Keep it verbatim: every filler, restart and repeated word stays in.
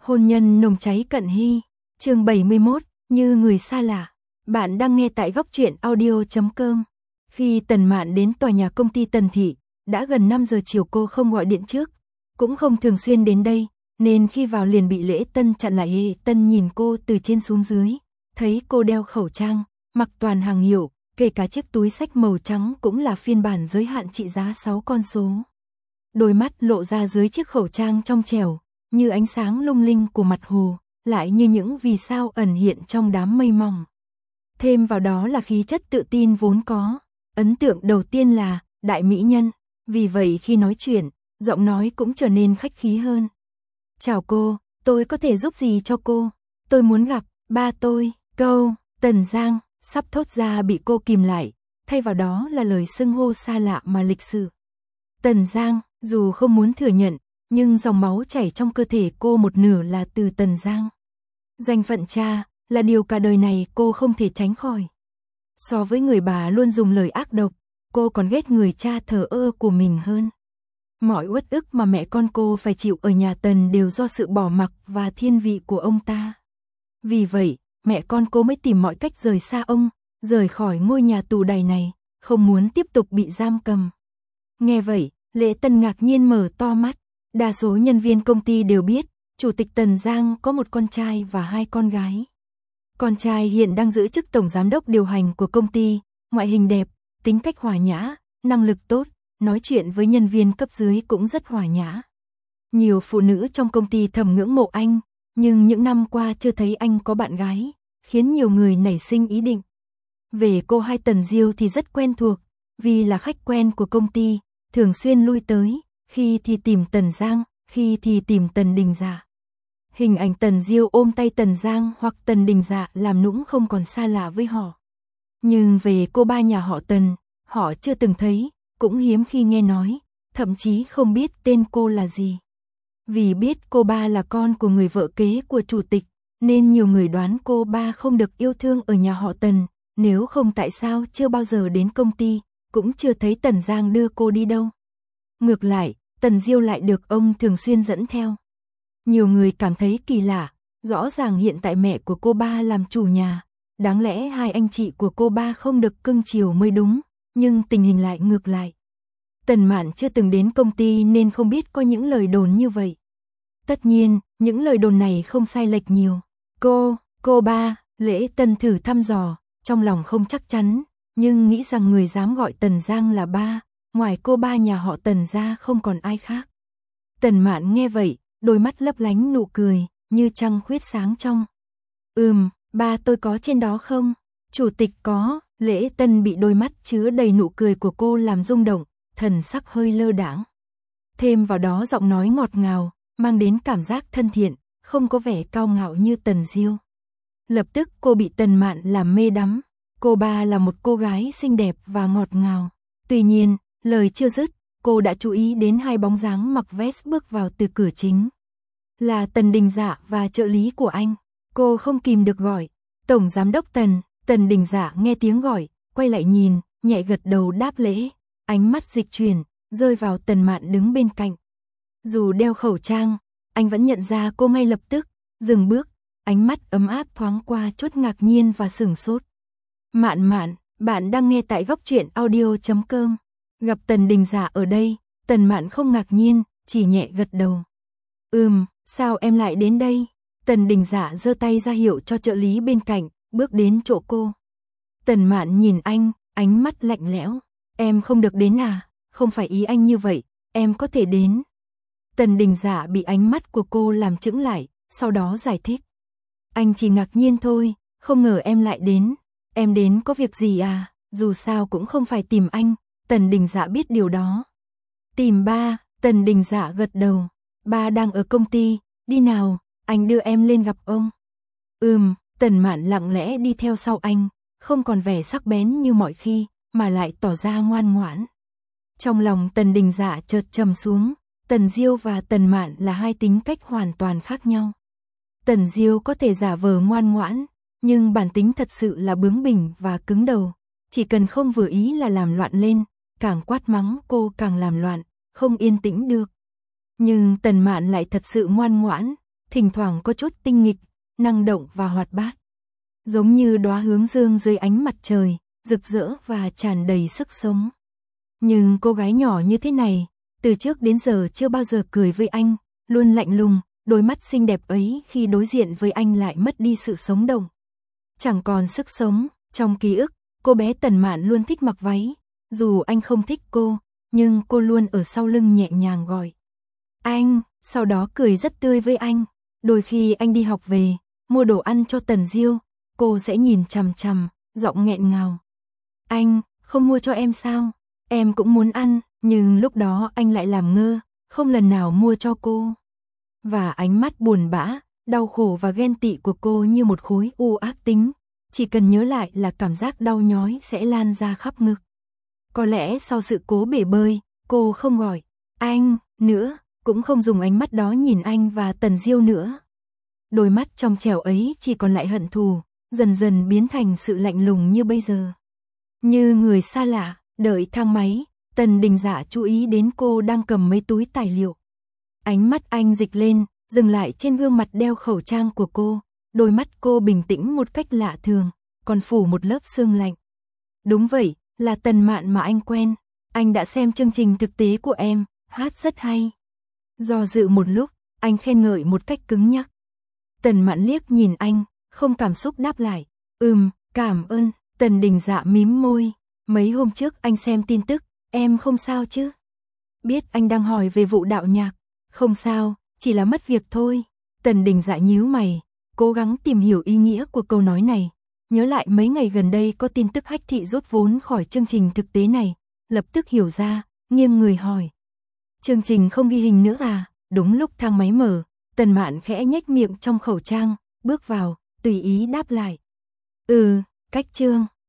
Hôn nhân nồng cháy cận hy, chương bảy mươi mốt, như người xa lạ. Bạn đang nghe tại góc truyện audio chấm com. Khi Tần Mạn đến tòa nhà công ty Tần Thị, đã gần năm giờ chiều, cô không gọi điện trước, cũng không thường xuyên đến đây, nên khi vào liền bị Lễ Tân chặn lại. Lễ Tân nhìn cô từ trên xuống dưới, thấy cô đeo khẩu trang, mặc toàn hàng hiệu, kể cả chiếc túi xách màu trắng cũng là phiên bản giới hạn trị giá sáu con số. Đôi mắt lộ ra dưới chiếc khẩu trang trong trẻo, như ánh sáng lung linh của mặt hồ, lại như những vì sao ẩn hiện trong đám mây mỏng. Thêm vào đó là khí chất tự tin vốn có. Ấn tượng đầu tiên là đại mỹ nhân, vì vậy khi nói chuyện, giọng nói cũng trở nên khách khí hơn. Chào cô, tôi có thể giúp gì cho cô? Tôi muốn gặp ba tôi. Câu Tần Giang sắp thốt ra bị cô kìm lại, thay vào đó là lời xưng hô xa lạ mà lịch sự. Tần Giang, dù không muốn thừa nhận, nhưng dòng máu chảy trong cơ thể cô một nửa là từ Tần Giang. Danh phận cha là điều cả đời này cô không thể tránh khỏi. So với người bà luôn dùng lời ác độc, cô còn ghét người cha thờ ơ của mình hơn. Mọi uất ức mà mẹ con cô phải chịu ở nhà Tần đều do sự bỏ mặc và thiên vị của ông ta. Vì vậy, mẹ con cô mới tìm mọi cách rời xa ông, rời khỏi ngôi nhà tù đầy này, không muốn tiếp tục bị giam cầm. Nghe vậy, Lễ Tân ngạc nhiên mở to mắt. Đa số nhân viên công ty đều biết, Chủ tịch Tần Giang có một con trai và hai con gái. Con trai hiện đang giữ chức tổng giám đốc điều hành của công ty, ngoại hình đẹp, tính cách hòa nhã, năng lực tốt, nói chuyện với nhân viên cấp dưới cũng rất hòa nhã. Nhiều phụ nữ trong công ty thầm ngưỡng mộ anh, nhưng những năm qua chưa thấy anh có bạn gái, khiến nhiều người nảy sinh ý định. Về cô hai Tần Diêu thì rất quen thuộc, vì là khách quen của công ty, thường xuyên lui tới, khi thì tìm Tần Giang, khi thì tìm Tần Đình Dạ. Hình ảnh Tần Diêu ôm tay Tần Giang hoặc Tần Đình Dạ làm nũng không còn xa lạ với họ. Nhưng về cô ba nhà họ Tần, họ chưa từng thấy, cũng hiếm khi nghe nói, thậm chí không biết tên cô là gì. Vì biết cô ba là con của người vợ kế của chủ tịch, nên nhiều người đoán cô ba không được yêu thương ở nhà họ Tần, nếu không tại sao chưa bao giờ đến công ty, cũng chưa thấy Tần Giang đưa cô đi đâu. Ngược lại, Tần Diêu lại được ông thường xuyên dẫn theo. Nhiều người cảm thấy kỳ lạ, rõ ràng hiện tại mẹ của cô ba làm chủ nhà, đáng lẽ hai anh chị của cô ba không được cưng chiều mới đúng, nhưng tình hình lại ngược lại. Tần Mạn chưa từng đến công ty nên không biết có những lời đồn như vậy. Tất nhiên, những lời đồn này không sai lệch nhiều. Cô, cô ba, Lễ Tân thử thăm dò, trong lòng không chắc chắn, nhưng nghĩ rằng người dám gọi Tần Giang là ba, ngoài cô ba nhà họ Tần ra không còn ai khác. Tần Mạn nghe vậy, đôi mắt lấp lánh nụ cười, như trăng khuyết sáng trong. Ừm, ba tôi có trên đó không? Chủ tịch có. Lễ Tân bị đôi mắt chứa đầy nụ cười của cô làm rung động, thần sắc hơi lơ đãng. Thêm vào đó giọng nói ngọt ngào, mang đến cảm giác thân thiện, không có vẻ cao ngạo như Tần Diêu. Lập tức cô bị Tần Mạn làm mê đắm. Cô ba là một cô gái xinh đẹp và ngọt ngào. Tuy nhiên, lời chưa dứt, cô đã chú ý đến hai bóng dáng mặc vest bước vào từ cửa chính. Là Tần Đình Dạ và trợ lý của anh. Cô không kìm được gọi, Tổng Giám đốc Tần. Tần Đình Dạ nghe tiếng gọi, quay lại nhìn, nhẹ gật đầu đáp lễ, ánh mắt dịch chuyển, rơi vào Tần Mạn đứng bên cạnh. Dù đeo khẩu trang, anh vẫn nhận ra cô ngay lập tức, dừng bước, ánh mắt ấm áp thoáng qua chút ngạc nhiên và sửng sốt. Mạn Mạn, bạn đang nghe tại góc truyện audio chấm com. Gặp Tần Đình Dạ ở đây, Tần Mạn không ngạc nhiên, chỉ nhẹ gật đầu. Ừm, sao em lại đến đây? Tần Đình Dạ giơ tay ra hiệu cho trợ lý bên cạnh, bước đến chỗ cô. Tần Mạn nhìn anh, ánh mắt lạnh lẽo. Em không được đến à? Không phải ý anh như vậy, em có thể đến. Tần Đình Dạ bị ánh mắt của cô làm chững lại, sau đó giải thích. Anh chỉ ngạc nhiên thôi, không ngờ em lại đến. Em đến có việc gì à? Dù sao cũng không phải tìm anh. Tần Đình Dạ biết điều đó. Tìm ba. Tần Đình Dạ gật đầu. Ba đang ở công ty, đi nào, anh đưa em lên gặp ông. Ừm. Tần Mạn lặng lẽ đi theo sau anh, không còn vẻ sắc bén như mọi khi, mà lại tỏ ra ngoan ngoãn. Trong lòng Tần Đình Dạ chợt trầm xuống, Tần Diêu và Tần Mạn là hai tính cách hoàn toàn khác nhau. Tần Diêu có thể giả vờ ngoan ngoãn, nhưng bản tính thật sự là bướng bỉnh và cứng đầu, chỉ cần không vừa ý là làm loạn lên, càng quát mắng cô càng làm loạn, không yên tĩnh được. Nhưng Tần Mạn lại thật sự ngoan ngoãn, thỉnh thoảng có chút tinh nghịch, năng động và hoạt bát. Giống như đóa hướng dương dưới ánh mặt trời, rực rỡ và tràn đầy sức sống. Nhưng cô gái nhỏ như thế này, từ trước đến giờ chưa bao giờ cười với anh, luôn lạnh lùng, đôi mắt xinh đẹp ấy khi đối diện với anh lại mất đi sự sống động. Chẳng còn sức sống, trong ký ức, cô bé Tần Mạn luôn thích mặc váy, dù anh không thích cô, nhưng cô luôn ở sau lưng nhẹ nhàng gọi anh, sau đó cười rất tươi với anh. Đôi khi anh đi học về, mua đồ ăn cho Tần Diêu, cô sẽ nhìn chằm chằm, giọng nghẹn ngào. Anh, không mua cho em sao? Em cũng muốn ăn, nhưng lúc đó anh lại làm ngơ, không lần nào mua cho cô. Và ánh mắt buồn bã, đau khổ và ghen tị của cô như một khối u ác tính, chỉ cần nhớ lại là cảm giác đau nhói sẽ lan ra khắp ngực. Có lẽ sau sự cố bể bơi, cô không gọi anh nữa, cũng không dùng ánh mắt đó nhìn anh và Tần Diêu nữa. Đôi mắt trong trẻo ấy chỉ còn lại hận thù, dần dần biến thành sự lạnh lùng như bây giờ. Như người xa lạ, đợi thang máy, Tần Đình Dạ chú ý đến cô đang cầm mấy túi tài liệu. Ánh mắt anh dịch lên, dừng lại trên gương mặt đeo khẩu trang của cô, đôi mắt cô bình tĩnh một cách lạ thường, còn phủ một lớp sương lạnh. Đúng vậy, là Tần Mạn mà anh quen, anh đã xem chương trình thực tế của em, hát rất hay. Do dự một lúc, anh khen ngợi một cách cứng nhắc. Tần Mạn liếc nhìn anh, không cảm xúc đáp lại. Ừm, cảm ơn. Tần Đình Dạ mím môi. Mấy hôm trước anh xem tin tức, em không sao chứ? Biết anh đang hỏi về vụ đạo nhạc. Không sao, chỉ là mất việc thôi. Tần Đình Dạ nhíu mày, cố gắng tìm hiểu ý nghĩa của câu nói này. Nhớ lại mấy ngày gần đây có tin tức Hách Thị rút vốn khỏi chương trình thực tế này. Lập tức hiểu ra, nghiêng người hỏi. Chương trình không ghi hình nữa à? Đúng lúc thang máy mở, Tần Mạn khẽ nhếch miệng trong khẩu trang, bước vào, tùy ý đáp lại. Ừ, cách chương.